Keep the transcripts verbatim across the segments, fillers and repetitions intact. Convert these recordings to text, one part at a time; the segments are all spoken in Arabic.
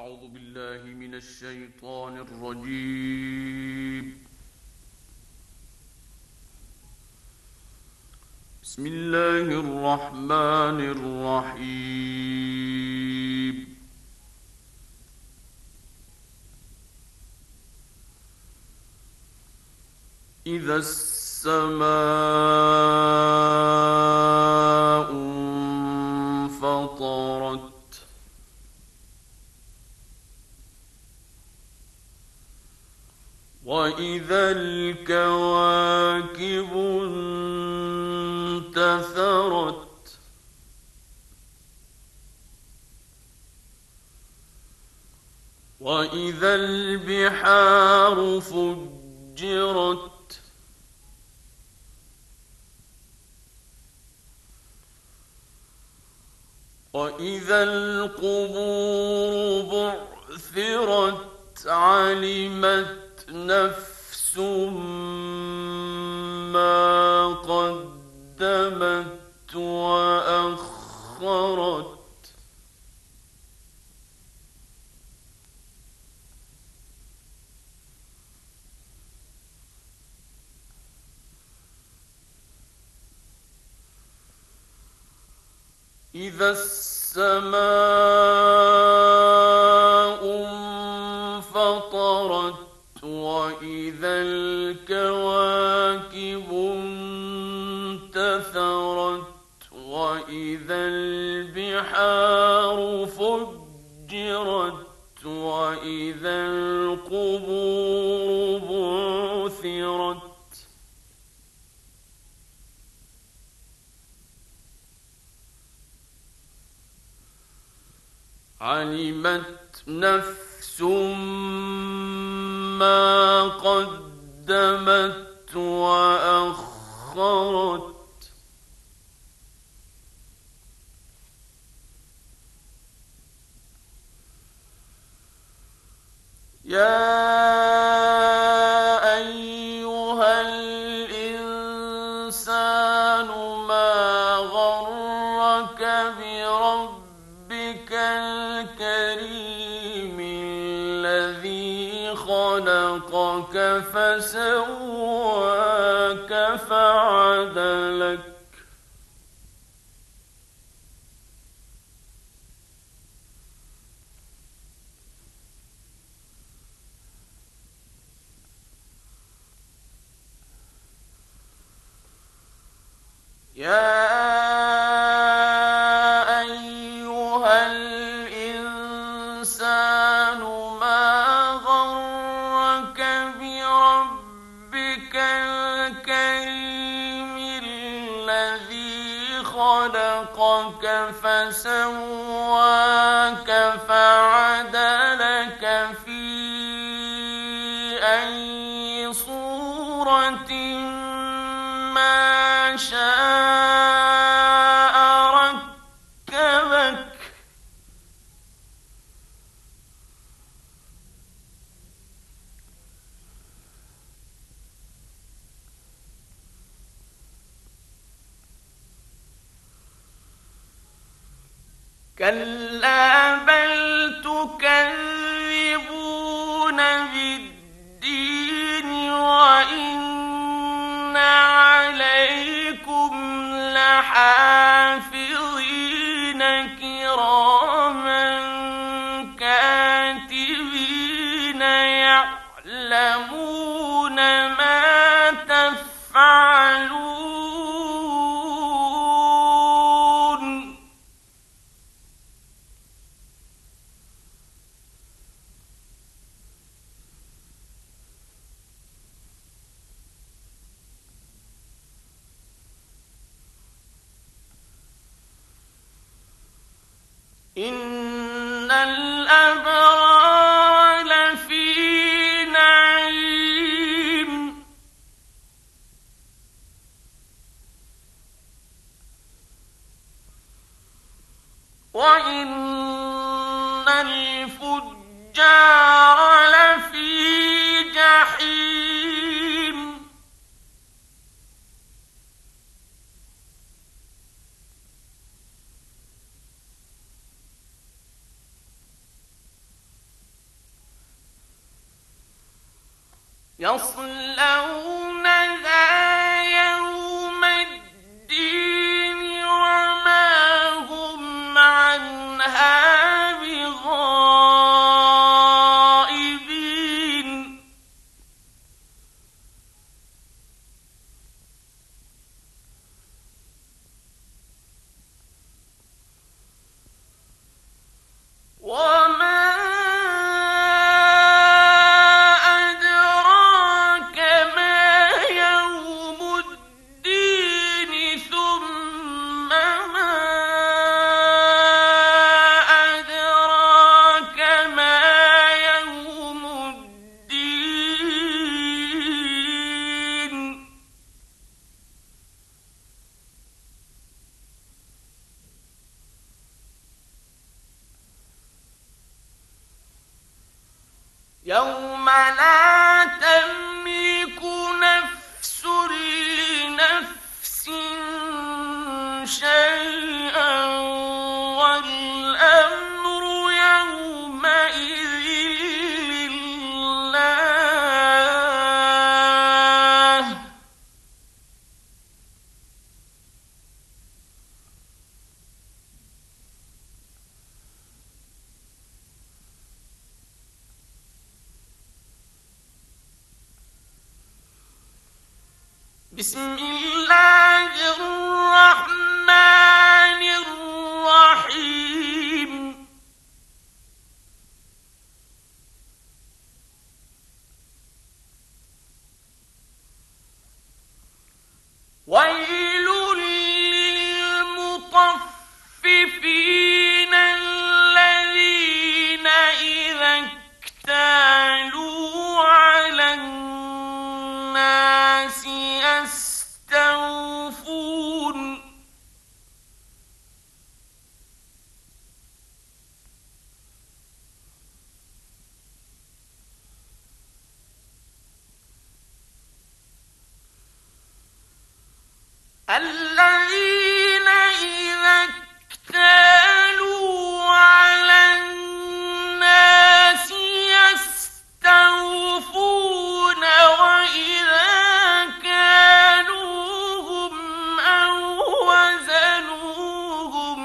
أعوذ بالله من الشيطان الرجيم. بسم الله الرحمن الرحيم. إذا السماء انفطرت وإذا الكواكب انتثرت وإذا البحار فجرت وإذا القبور بعثرت علمت نفس ما قدمت وأخرت إذا السماء انفطرت وإذا الكواكب انتثرت وإذا البحار فجرت وإذا القبور بعثرت علمت نفس ما قدمت وأخرت يا أيها الإنسان ما غرك بربك الكريم الذي خلقك فسواك فعدلك يا أيها الإنسان ما غرك بربك الكريم الذي خلقك فسواك فعدلك في أي صورة ما شاء ركبك كلا بل تكذبون بالدين وإن عليكم لحافظين كراما كاتبين يعلمون ما تفعلون إن الأبرار لفي نعيم وإن الفجار لفي جحيم يصلونها يوم الدين وما هم عنها بغائبين وما يوم لا تملك نفس لنفس شيئا والأمر يومئذ لله بسم الله الرحمن الرحيم ويل للمطففين الذين إذا اكتالوا على الناس يستوفون الذين إذا اكتالوا على الناس يستوفون وإذا كالوهم أو وزنوهم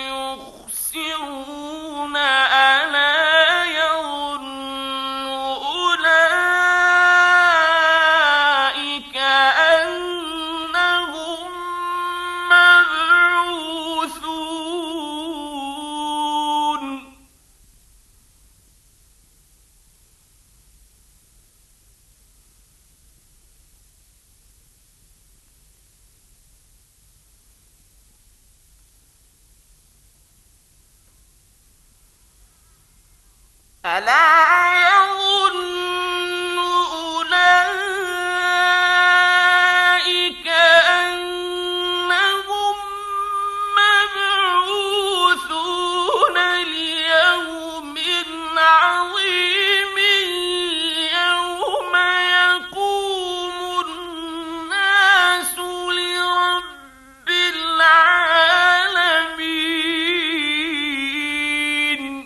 يخسرون ألا يظن أولئك أنهم مبعوثون ألا يظن أولئك أنهم مبعوثون ليوم عظيم يوم يقوم الناس لرب العالمين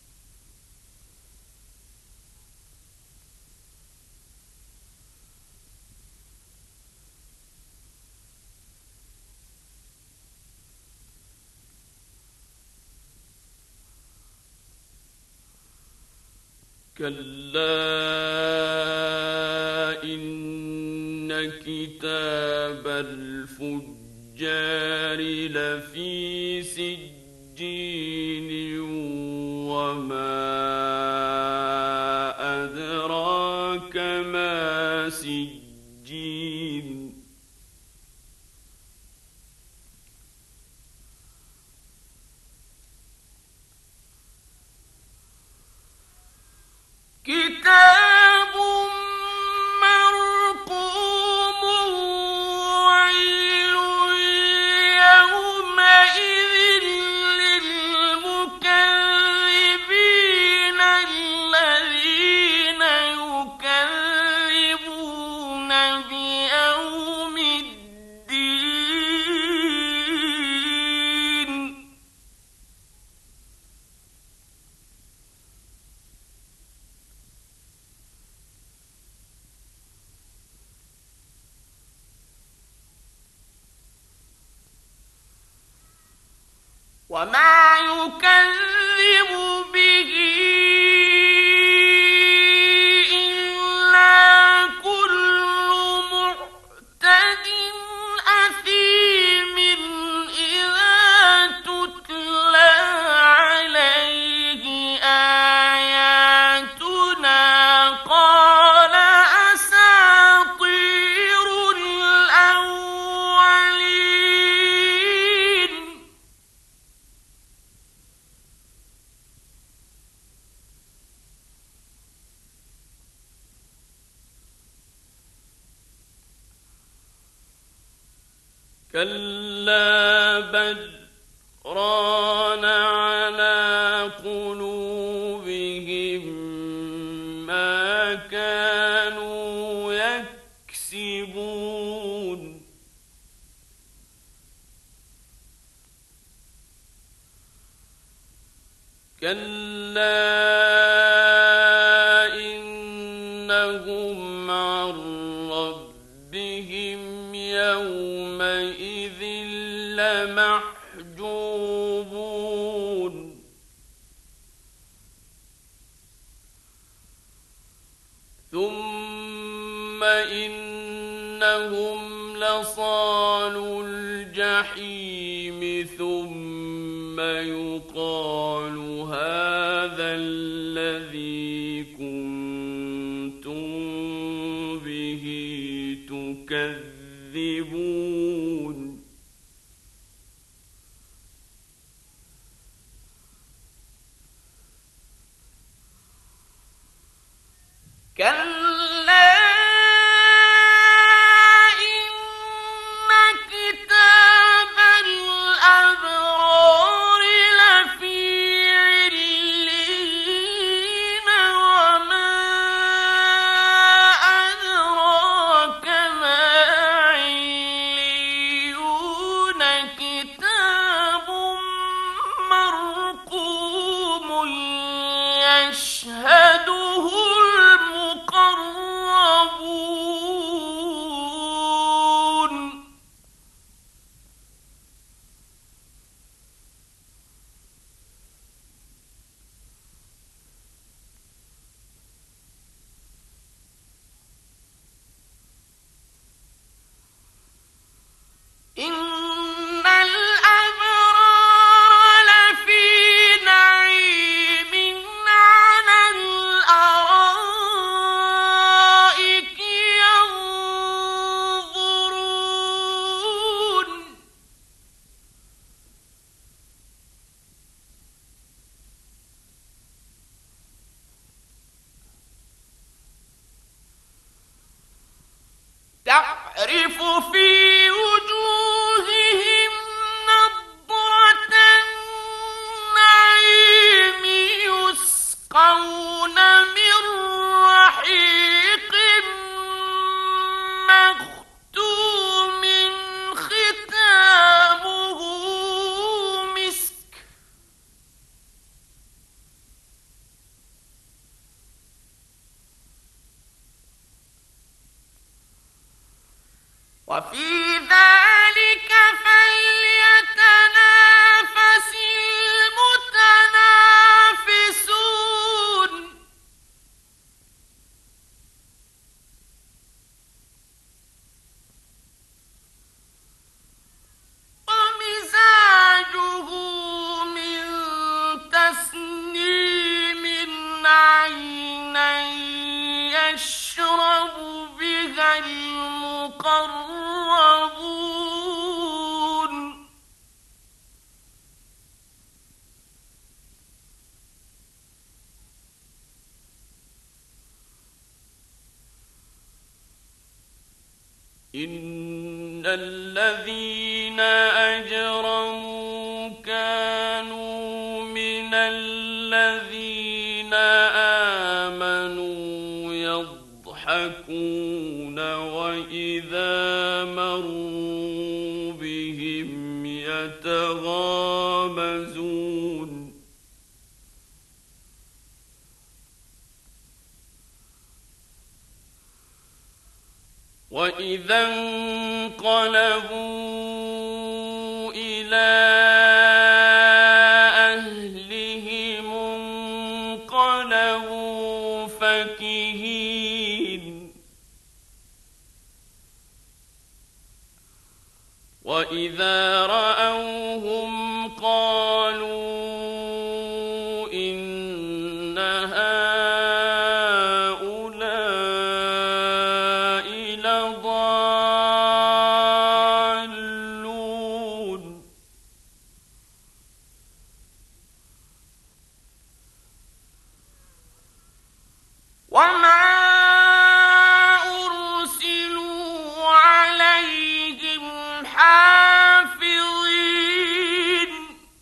كلا إن كتاب الفجار لفي سجين وما أدراك ما سجين كتاب مرقوم ويل يومئذ للمكذبين وما يكذب به إلا كل معتد أثيم إذا تتلى عليه آياتنا قال أساطير الأولين. كلا بل ران على قلوبهم ما كانوا يكسبون. كلا إنهم عن ربهم يومئذ لمحجوبون. ثم إنهم لصالو الجحيم ثم يقال هذا الذي كنتم به تكذبون. كلا إن كتاب الأبرار لفي عليين وما أدراك ما عليون كتاب مرقوم يشهده المقربون. إن الأبرار لفي نعيم على الأرائك ينظرون. تعرف في وجوههم نضرة النعيم يسقون من رحيق مختوم ختامه مسك. وفي ذلك فليتنافس المتنافسون. ومزاجه من تسنيم عينا يشرب بها المقربون. إن الذين أجرموا كانوا من الذين آمنوا يضحكون وإذا مروا بهم يتغامزون. وإذا انقلبوا إلى انقلبوا فكهين وإذا رأوهم قالوا إن هؤلاء لضالون وما أرسلوا عليهم حافظين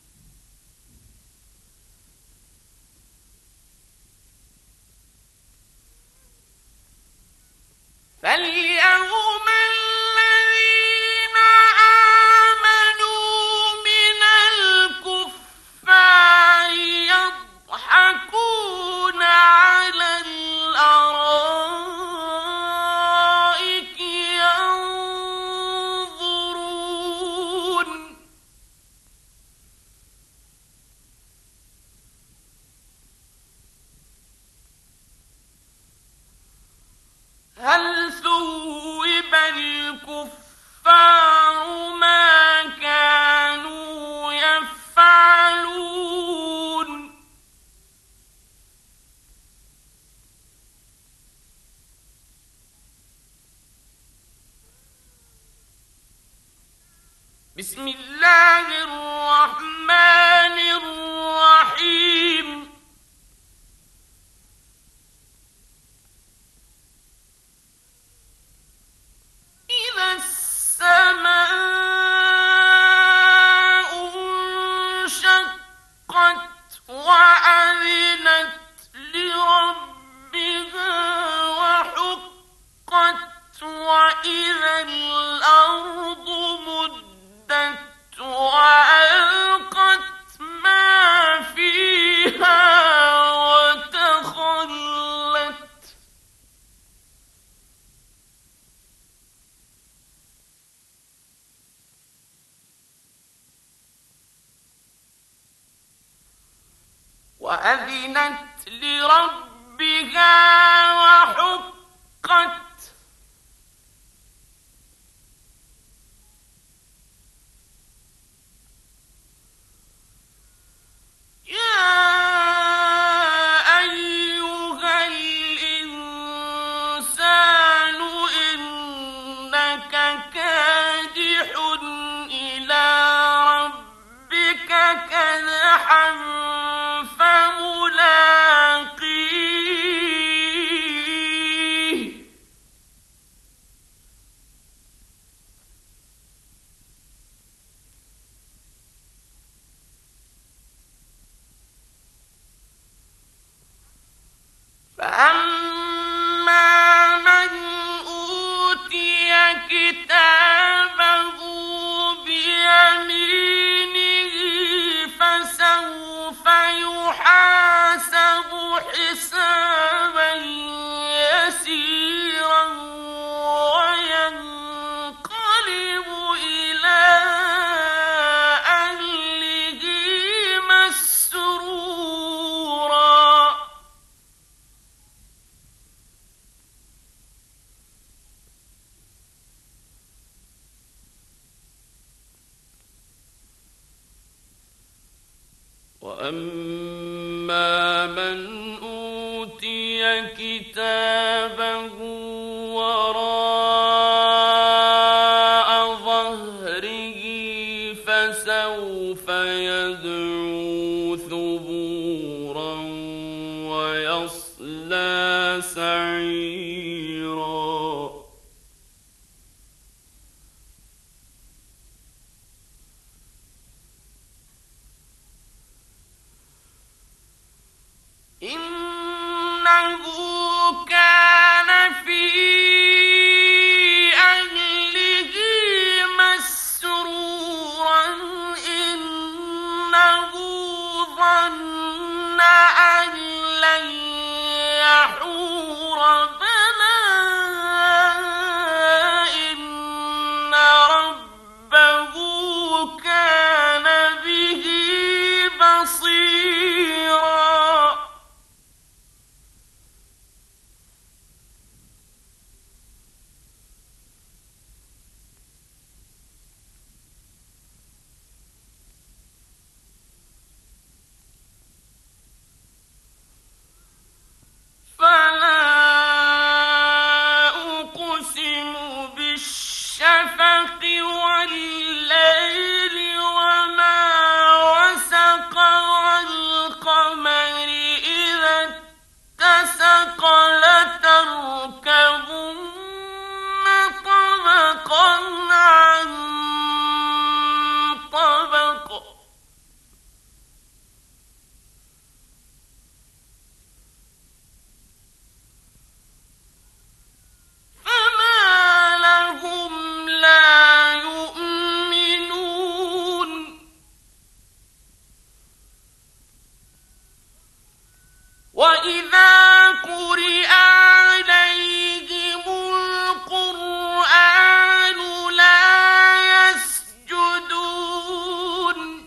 فاليوم الذين آمنوا من الكفار يضحكون على الأرائك ينظرون هل ثوب الكفار ما كانوا يفعلون بسم الله الرحمن الرحيم إذا السماء انشقت وأذنت لربها وحقت وإذا الأرض مدت وألقت ما فيها وتخلت وأذنت لربها وحقت يا أيها الإنسان إنك كادح إلى ربك كدحا فملاقيه فأما من أوتي كتابه بيمينه فسوف يحاسب حسابا يسيرا وينقلب إلى أهله مسرورا وأما من أوتي كتابه وراء ظهره فسوف يدعو ثبورا ويصلى سعيرا إنه كان في أهله مسرورا إنه ظن أن لن يحور بلى إن ربه كان به بصيرا وَإِذَا قُرِئَ عَلَيْهِمُ الْقُرْآنُ لَا يَسْجُدُونَ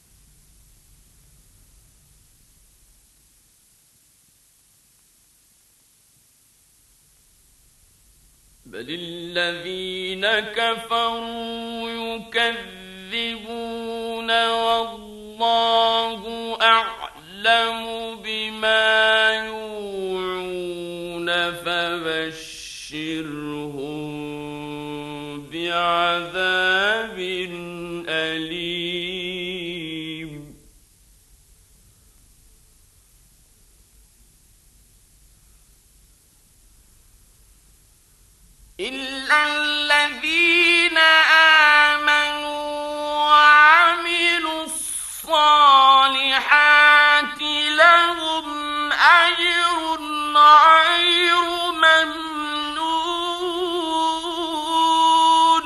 بَلِ الَّذِينَ كَفَرُوا يُكَذِّبُونَ وَاللَّهُ أَعْلَمُ بِمَا يُوعُونَ فَبَشِّرْهُم بِعَذَابٍ أَلِيمٍ إِلَّا الَّذِينَ آمَنُوا وَعَمِلُوا الصَّالِحَاتِ لَهُمْ أَجْرٌ غَيْرُ مَمْنُونٍ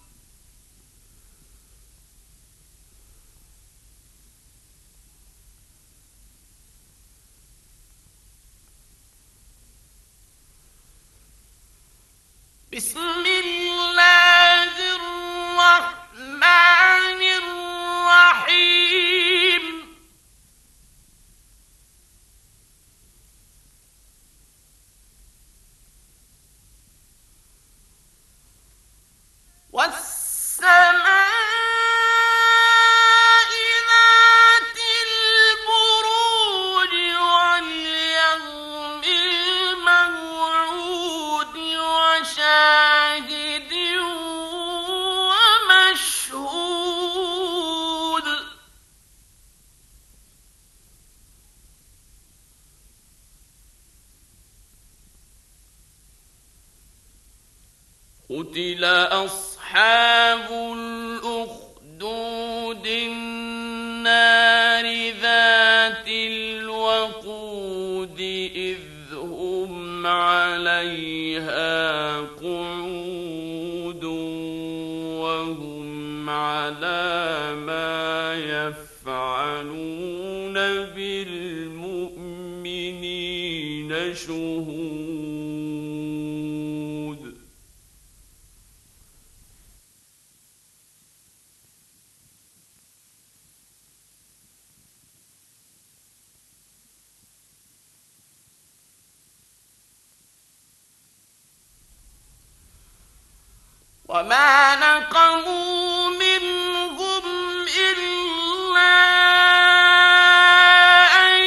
بسم الله الرحمن الرحيم والسماء ذات البروج واليوم الموعود وشاهد ومشهود قتل أصحاب الأخدود النار ذات الوقود إذ هم عليها قعود وهم على ما يفعلون بالمؤمنين شهود وما نقموا منهم إلا أن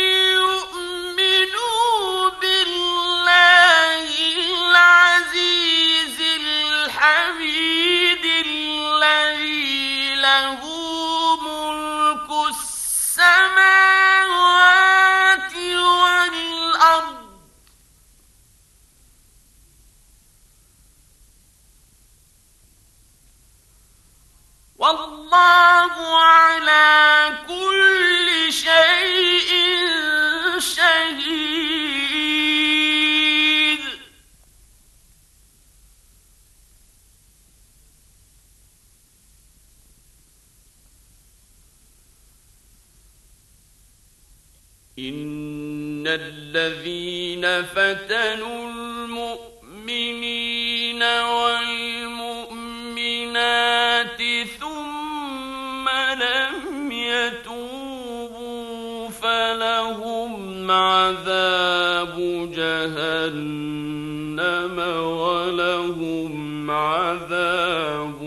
يؤمنوا بالله العزيز الحميد الذي له ملك السماوات والأرض والله على كل شيء شهيد إن الذين فتنوا المؤمنين والمؤمنات ثم لم يتوبوا فلهم عذاب جهنم ولهم عذاب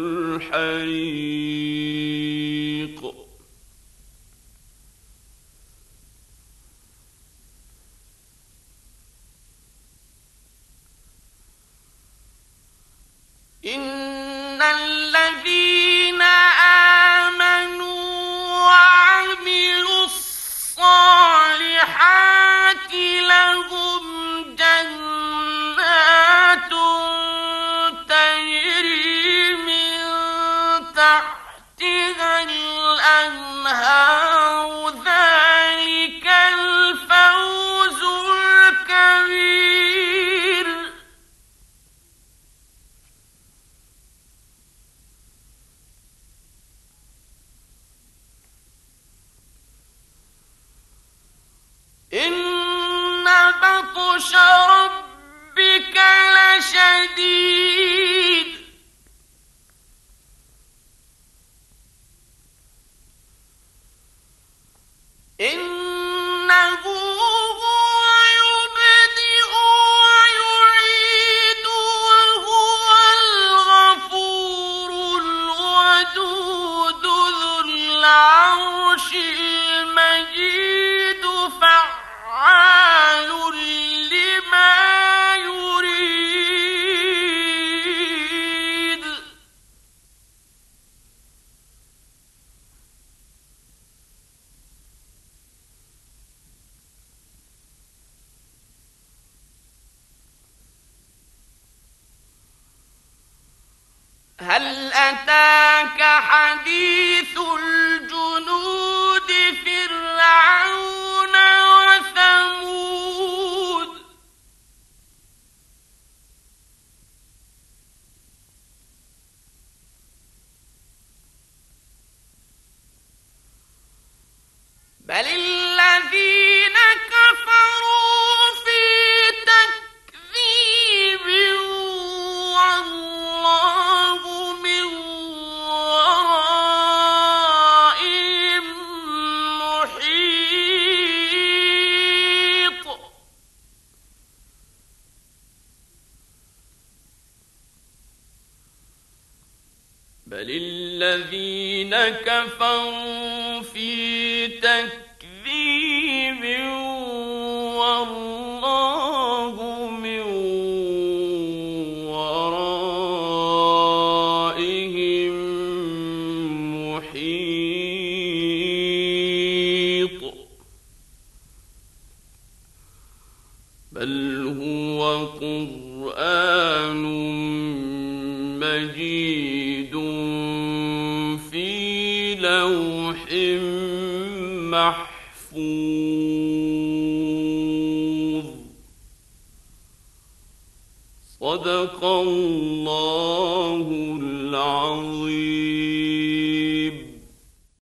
الحريق إن الذين آمنوا وعملوا الصالحات لهم جنات تجري من تحتها الأنهار ذلك الفوز الكبير شديد إنه هو يبدئ ويعيد وهو الغفور الودود ذو العرش المجيد فعال لما يريد هل أتاك حديث الجنود فرعون وثمود بل الذين كفروا في تكذيب والله من ورائهم محيط بل الذين كفروا في تكذيب والله من ورائهم محيط بل هو قرآن مجيد في لوح محفوظ صدق الله